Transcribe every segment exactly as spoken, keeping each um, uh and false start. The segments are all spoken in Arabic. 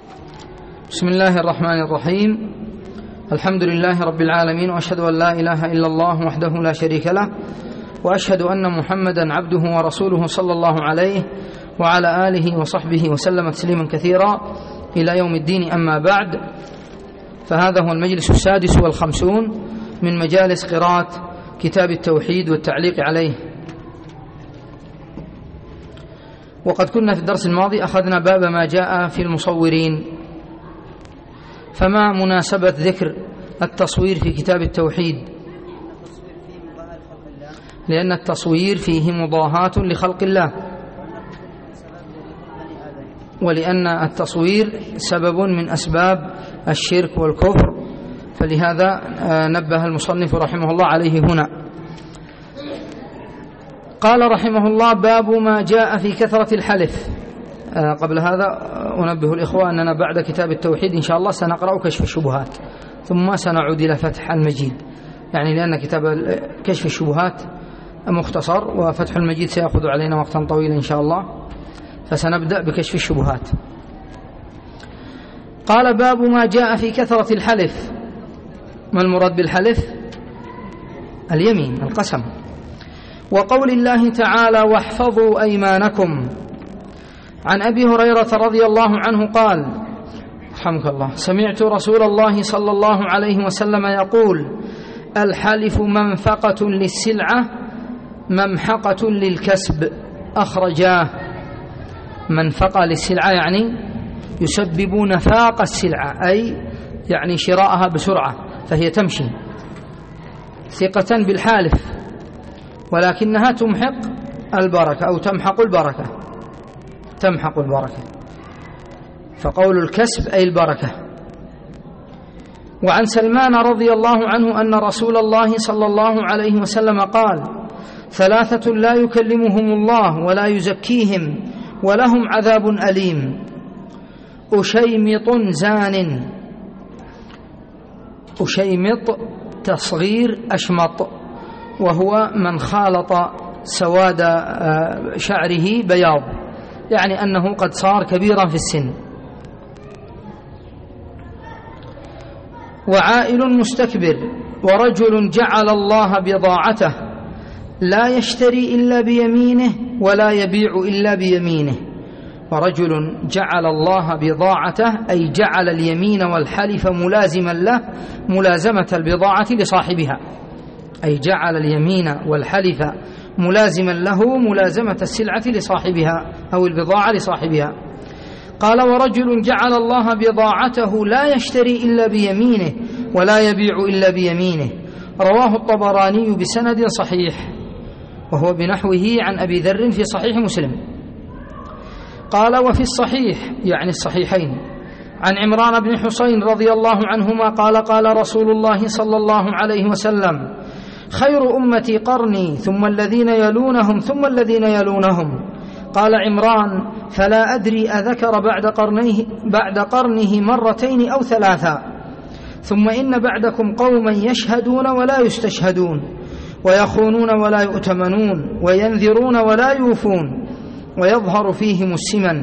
بسم الله الرحمن الرحيم. الحمد لله رب العالمين، وأشهد أن لا إله إلا الله وحده لا شريك له، وأشهد أن محمدا عبده ورسوله صلى الله عليه وعلى آله وصحبه وسلم تسليما كثيرا إلى يوم الدين. أما بعد، فهذا هو المجلس السادس والخمسون من مجالس قراءة كتاب التوحيد والتعليق عليه. وقد كنا في الدرس الماضي أخذنا باب ما جاء في المصورين، فما مناسبة ذكر التصوير في كتاب التوحيد؟ لأن التصوير فيه مضاهاة لخلق الله، ولأن التصوير سبب من أسباب الشرك والكفر، فلهذا نبه المصنف رحمه الله عليه هنا. قال رحمه الله: باب ما جاء في كثرة الحلف. قبل هذا أنبه الإخوة أننا بعد كتاب التوحيد إن شاء الله سنقرأ كشف الشبهات، ثم سنعود إلى فتح المجيد، يعني لأن كتاب كشف الشبهات مختصر، وفتح المجيد سيأخذ علينا وقتا طويلا إن شاء الله، فسنبدأ بكشف الشبهات. قال: باب ما جاء في كثرة الحلف. ما المراد بالحلف؟ اليمين، القسم. وقول الله تعالى: واحفظوا أيمانكم. عن أبي هريرة رضي الله عنه قال: رحمك الله، سمعت رسول الله صلى الله عليه وسلم يقول: الحلف منفقة للسلعة ممحقة للكسب. أخرجاه. منفقة للسلعة يعني يسبب نفاق السلعة، أي يعني شراءها بسرعة، فهي تمشي ثقة بالحالف، ولكنها تمحق البركة أو تمحق البركة تمحق البركة فقول الكسب أي البركة. وعن سلمان رضي الله عنه أن رسول الله صلى الله عليه وسلم قال: ثلاثة لا يكلمهم الله ولا يزكيهم ولهم عذاب أليم: أشيمط زان. أشيمط تصغير أشمط، وهو من خالط سواد شعره بياض، يعني أنه قد صار كبيرا في السن. وعائل مستكبر. ورجل جعل الله بضاعته لا يشتري إلا بيمينه ولا يبيع إلا بيمينه. ورجل جعل الله بضاعته أي جعل اليمين والحلف ملازما له ملازمة البضاعة لصاحبها، أي جعل اليمين والحلف ملازما له ملازمة السلعة لصاحبها أو البضاعة لصاحبها. قال: ورجل جعل الله بضاعته لا يشتري إلا بيمينه ولا يبيع إلا بيمينه. رواه الطبراني بسند صحيح، وهو بنحوه عن أبي ذر في صحيح مسلم. قال: وفي الصحيح يعني الصحيحين عن عمران بن حسين رضي الله عنهما قال: قال رسول الله صلى الله عليه وسلم: خير أمتي قرني ثم الذين يلونهم ثم الذين يلونهم. قال عمران: فلا أدري أذكر بعد قرنه, بعد قرنه مرتين أو ثلاثا. ثم إن بعدكم قوما يشهدون ولا يستشهدون، ويخونون ولا يؤتمنون، وينذرون ولا يوفون، ويظهر فيهم السمن.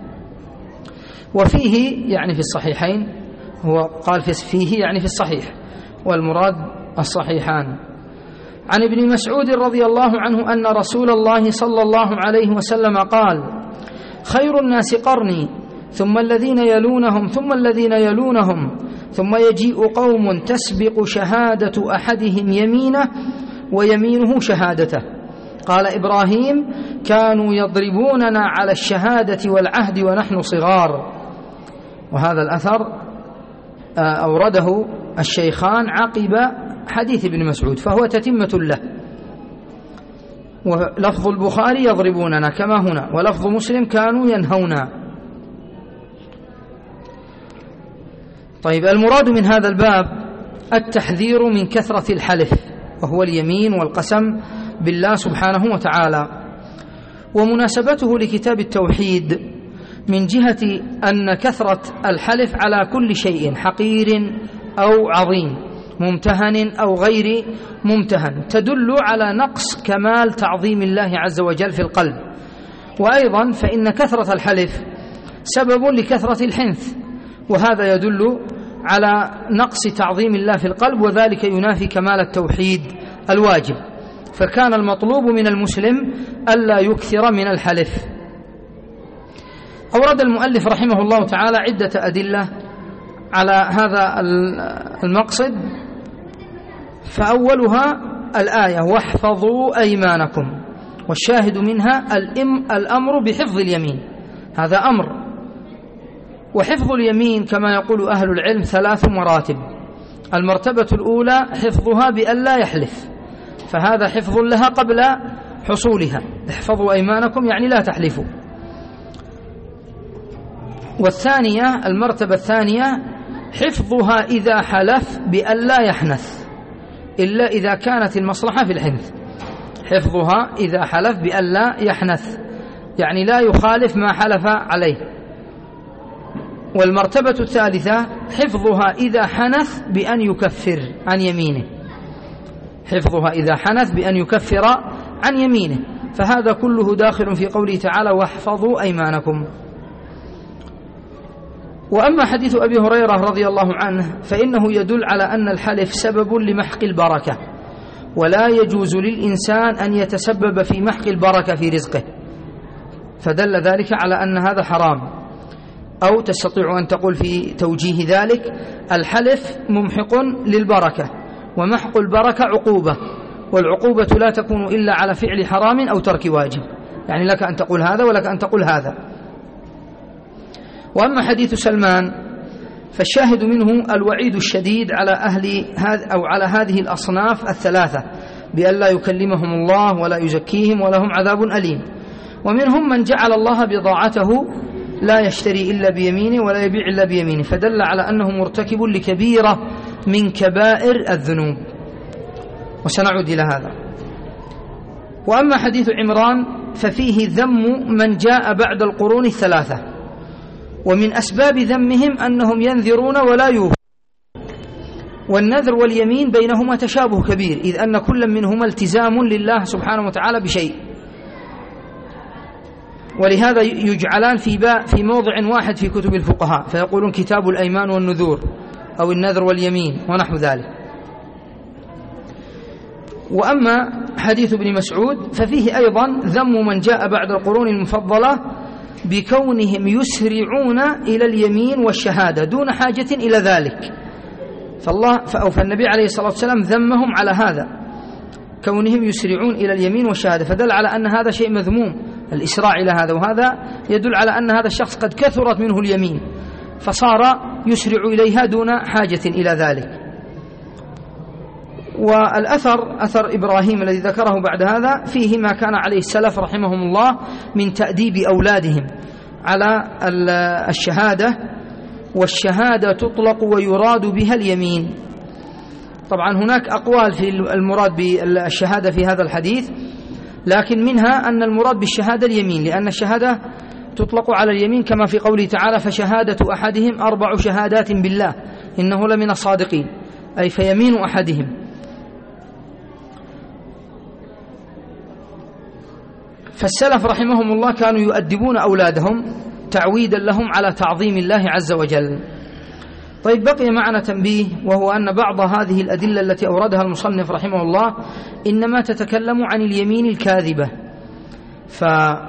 وفيه يعني في الصحيحين، هو قال فيه يعني في الصحيح، والمراد الصحيحان. عن ابن مسعود رضي الله عنه أن رسول الله صلى الله عليه وسلم قال: خير الناس قرني ثم الذين يلونهم ثم الذين يلونهم ثم يجيء قوم تسبق شهادة أحدهم يمينه ويمينه شهادته. قال إبراهيم: كانوا يضربوننا على الشهادة والعهد ونحن صغار. وهذا الأثر أورده الشيخان عقب حديث ابن مسعود، فهو تتمة له. ولفظ البخاري يضربوننا كما هنا، ولفظ مسلم كانوا ينهونا. طيب، المراد من هذا الباب التحذير من كثرة الحلف، وهو اليمين والقسم بالله سبحانه وتعالى. ومناسبته لكتاب التوحيد من جهة أن كثرة الحلف على كل شيء حقير أو عظيم، ممتهن أو غير ممتهن، تدل على نقص كمال تعظيم الله عز وجل في القلب. وأيضا فإن كثرة الحلف سبب لكثرة الحنث، وهذا يدل على نقص تعظيم الله في القلب، وذلك ينافي كمال التوحيد الواجب. فكان المطلوب من المسلم ألا يكثر من الحلف. أورد المؤلف رحمه الله تعالى عدة أدلة على هذا المقصد، فأولها الآية واحفظوا أيمانكم، والشاهد منها الأمر بحفظ اليمين، هذا أمر. وحفظ اليمين كما يقول أهل العلم ثلاث مراتب. المرتبة الأولى حفظها بأن لا يحلف، فهذا حفظ لها قبل حصولها، احفظوا أيمانكم يعني لا تحلفوا. والثانية المرتبة الثانية حفظها إذا حلف بأن لا يحنث إلا إذا كانت المصلحة في الحنث، حفظها إذا حلف بأن لا يحنث يعني لا يخالف ما حلف عليه. والمرتبة الثالثة حفظها إذا حنث بأن يكفر عن يمينه، حفظها إذا حنث بأن يكفر عن يمينه، فهذا كله داخل في قوله تعالى واحفظوا أيمانكم. وأما حديث أبي هريرة رضي الله عنه فإنه يدل على أن الحلف سبب لمحق البركة، ولا يجوز للإنسان أن يتسبب في محق البركة في رزقه، فدل ذلك على أن هذا حرام. أو تستطيع أن تقول في توجيه ذلك الحلف ممحق للبركة، ومحق البركة عقوبة، والعقوبة لا تكون إلا على فعل حرام أو ترك واجب، يعني لك أن تقول هذا ولك أن تقول هذا. وأما حديث سلمان فالشاهد منه الوعيد الشديد على أهل أو على هذه الأصناف الثلاثة بأن لا يكلمهم الله ولا يزكيهم ولهم عذاب أليم. ومنهم من جعل الله بضاعته لا يشتري إلا بيمينه ولا يبيع إلا بيمينه، فدل على أنه مرتكب لكبيرة من كبائر الذنوب، وسنعود إلى هذا. وأما حديث عمران ففيه ذم من جاء بعد القرون الثلاثة، ومن أسباب ذمهم أنهم ينذرون ولا يوفون، والنذر واليمين بينهما تشابه كبير، إذ أن كل منهما التزام لله سبحانه وتعالى بشيء، ولهذا يجعلان في باء في موضع واحد في كتب الفقهاء، فيقولون كتاب الأيمان والنذور أو النذر واليمين ونحو ذلك. وأما حديث ابن مسعود ففيه أيضا ذم من جاء بعد القرون المفضلة بكونهم يسرعون إلى اليمين والشهادة دون حاجة إلى ذلك، فالله أو فالنبي عليه الصلاة والسلام ذمهم على هذا، كونهم يسرعون إلى اليمين والشهادة، فدل على أن هذا شيء مذموم الإسراع إلى هذا، وهذا يدل على أن هذا الشخص قد كثرت منه اليمين فصار يسرع إليها دون حاجة إلى ذلك. والأثر أثر إبراهيم الذي ذكره بعد هذا فيه ما كان عليه السلف رحمهم الله من تأديب أولادهم على الشهادة، والشهادة تطلق ويراد بها اليمين. طبعا هناك أقوال في المراد بالشهادة في هذا الحديث، لكن منها أن المراد بالشهادة اليمين، لأن الشهادة تطلق على اليمين كما في قوله تعالى فشهادة أحدهم أربع شهادات بالله إنه لمن الصادقين، أي فيمين أحدهم. فالسلف رحمهم الله كانوا يؤدبون أولادهم تعويدا لهم على تعظيم الله عز وجل. طيب بقي معنا تنبيه، وهو أن بعض هذه الأدلة التي أوردها المصنف رحمه الله إنما تتكلم عن اليمين الكاذبة. فهذا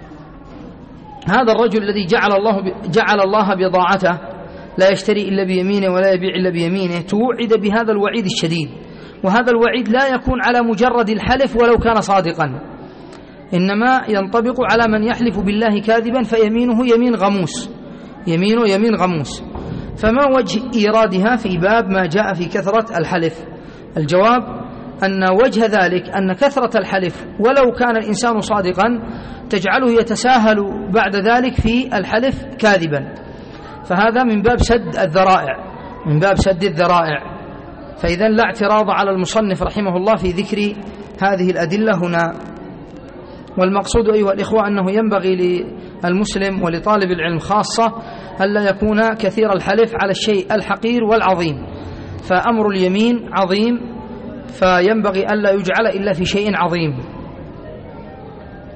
الرجل الذي جعل الله جعل الله بضاعته لا يشتري إلا بيمينه ولا يبيع إلا بيمينه توعد بهذا الوعيد الشديد، وهذا الوعيد لا يكون على مجرد الحلف ولو كان صادقا، إنما ينطبق على من يحلف بالله كاذبا فيمينه يمين غموس، يمينه يمين غموس. فما وجه إيرادها في باب ما جاء في كثرة الحلف؟ الجواب أن وجه ذلك أن كثرة الحلف ولو كان الإنسان صادقا تجعله يتساهل بعد ذلك في الحلف كاذبا، فهذا من باب سد الذرائع، من باب سد الذرائع. فإذا لا اعتراض على المصنف رحمه الله في ذكر هذه الأدلة هنا. والمقصود أيها الإخوة أنه ينبغي للمسلم ولطالب العلم خاصة ألا يكون كثير الحلف على الشيء الحقير والعظيم، فأمر اليمين عظيم، فينبغي ألا يجعل إلا في شيء عظيم.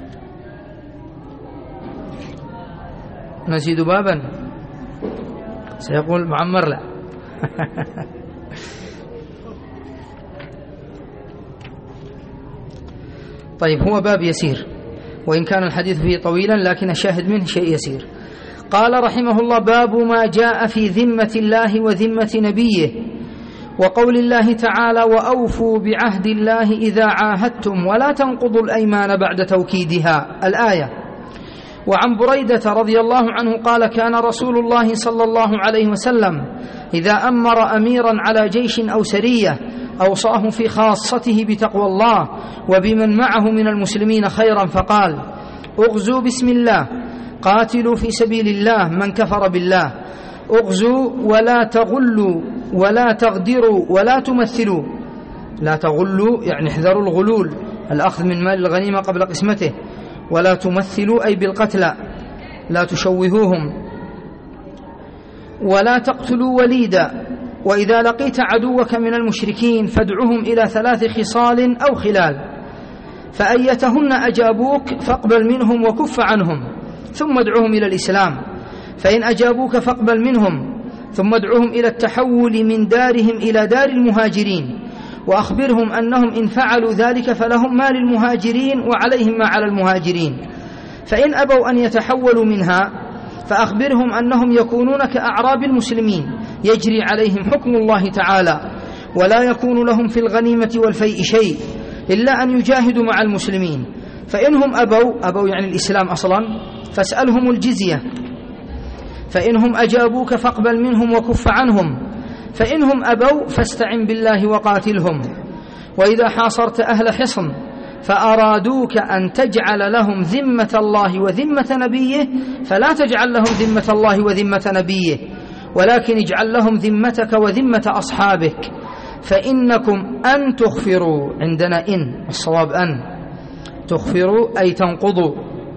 نزيد بابا. سيقول معمر لا. طيب، هو باب يسير وإن كان الحديث فيه طويلا، لكن الشاهد منه شيء يسير. قال رحمه الله: باب ما جاء في ذمة الله وذمة نبيه، وقول الله تعالى: وأوفوا بعهد الله إذا عاهدتم ولا تنقضوا الأيمان بعد توكيدها، الآية. وعن بريدة رضي الله عنه قال: كان رسول الله صلى الله عليه وسلم إذا أمر أميرا على جيش أو سرية أوصاه في خاصته بتقوى الله وبمن معه من المسلمين خيرا، فقال: اغزوا بسم الله، قاتلوا في سبيل الله من كفر بالله، اغزوا ولا تغلوا ولا تغدروا ولا تمثلوا. لا تغلوا يعني احذروا الغلول، الأخذ من مال الغنيمة قبل قسمته، ولا تمثلوا أي بالقتلى، لا تشوهوهم، ولا تقتلوا وليدا. وإذا لقيت عدوك من المشركين فادعهم إلى ثلاث خصال أو خلال، فأيتهن أجابوك فاقبل منهم وكف عنهم، ثم ادعهم إلى الإسلام، فإن أجابوك فاقبل منهم، ثم ادعهم إلى التحول من دارهم إلى دار المهاجرين، وأخبرهم أنهم إن فعلوا ذلك فلهم ما للمهاجرين وعليهم ما على المهاجرين، فإن أبوا أن يتحولوا منها فأخبرهم أنهم يكونون كأعراب المسلمين يجري عليهم حكم الله تعالى، ولا يكون لهم في الغنيمة والفيء شيء إلا أن يجاهدوا مع المسلمين، فإنهم أبوا أبوا يعني الإسلام أصلا فاسألهم الجزية، فإنهم أجابوك فاقبل منهم وكف عنهم، فإنهم أبوا فاستعن بالله وقاتلهم. وإذا حاصرت أهل حصن فأرادوك أن تجعل لهم ذمة الله وذمة نبيه فلا تجعل لهم ذمة الله وذمة نبيه، ولكن اجعل لهم ذمتك وذمة أصحابك، فإنكم أن تغفروا، عندنا إن، الصواب أن تغفروا أي تنقضوا،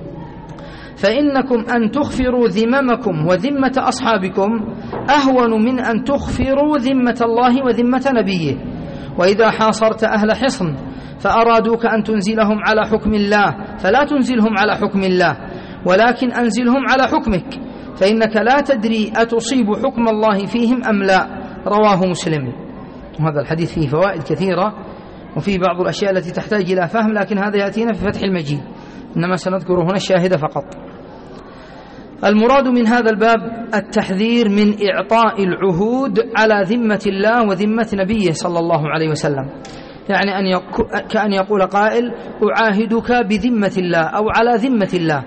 فإنكم أن تغفروا ذممكم وذمة أصحابكم أهون من أن تغفروا ذمة الله وذمة نبيه. وإذا حاصرت أهل حصن فأرادوك أن تنزلهم على حكم الله فلا تنزلهم على حكم الله، ولكن أنزلهم على حكمك، فإنك لا تدري أتصيب حكم الله فيهم أم لا. رواه مسلم. وهذا الحديث فيه فوائد كثيرة وفيه بعض الأشياء التي تحتاج إلى فهم، لكن هذا يأتينا في فتح المجيد، إنما سنذكر هنا الشاهد فقط. المراد من هذا الباب التحذير من إعطاء العهود على ذمة الله وذمة نبيه صلى الله عليه وسلم، يعني أن يكو كأن يقول قائل: أعاهدك بذمة الله أو على ذمة الله.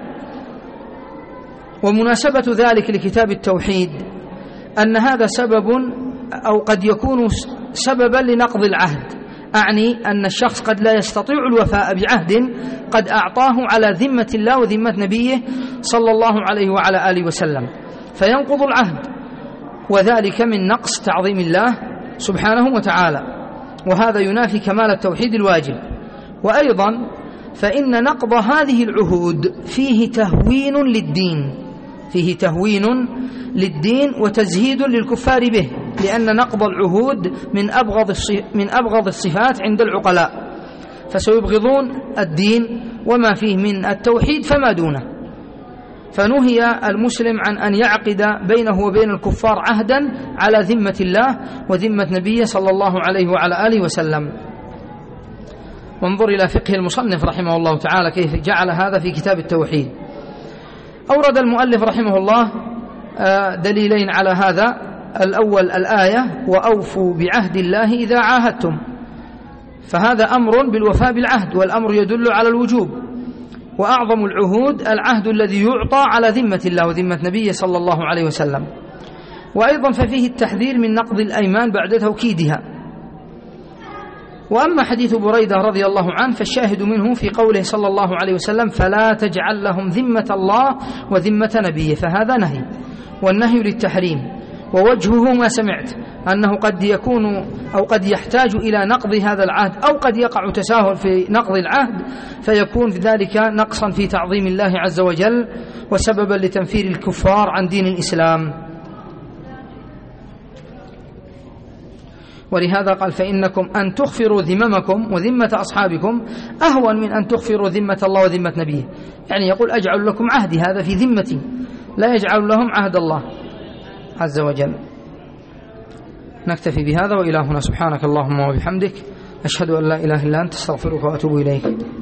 ومناسبة ذلك لكتاب التوحيد أن هذا سبب أو قد يكون سببا لنقض العهد، أعني أن الشخص قد لا يستطيع الوفاء بعهد قد أعطاه على ذمة الله وذمة نبيه صلى الله عليه وعلى آله وسلم، فينقض العهد، وذلك من نقص تعظيم الله سبحانه وتعالى، وهذا ينافي كمال التوحيد الواجب. وأيضا فإن نقض هذه العهود فيه تهوين للدين، فيه تهوين للدين وتزهيد للكفار به، لأن نقض العهود من أبغض من أبغض الصفات عند العقلاء، فسيبغضون الدين وما فيه من التوحيد فما دونه. فنهي المسلم عن أن يعقد بينه وبين الكفار عهدا على ذمة الله وذمة نبيه صلى الله عليه وعلى آله وسلم. وانظر إلى فقه المصنف رحمه الله تعالى كيف جعل هذا في كتاب التوحيد. أورد المؤلف رحمه الله دليلين على هذا: الأول الآية: وأوفوا بعهد الله إذا عاهدتم، فهذا أمر بالوفاء بالعهد، والأمر يدل على الوجوب، وأعظم العهود العهد الذي يعطى على ذمة الله وذمة نبيه صلى الله عليه وسلم. وأيضا ففيه التحذير من نقض الأيمان بعد توكيدها. وأما حديث بريدة رضي الله عنه فالشاهد منه في قوله صلى الله عليه وسلم: فلا تجعل لهم ذمة الله وذمة نبيه، فهذا نهي، والنهي للتحريم، ووجهه ما سمعت أنه قد يكون أو قد يحتاج إلى نقض هذا العهد، أو قد يقع تساهل في نقض العهد فيكون ذلك نقصا في تعظيم الله عز وجل وسببا لتنفير الكفار عن دين الإسلام. ولهذا قال: فإنكم أن تغفروا ذممكم وذمة أصحابكم أهون من أن تغفروا ذمة الله وذمة نبيه، يعني يقول: أجعل لكم عهدي، هذا في ذمتي، لا يجعل لهم عهد الله. عز وجل. نكتفي بهذا، وإلى هنا. سبحانك اللهم وبحمدك، أشهد أن لا إله إلا أنت، استغفرك وأتوب إليك.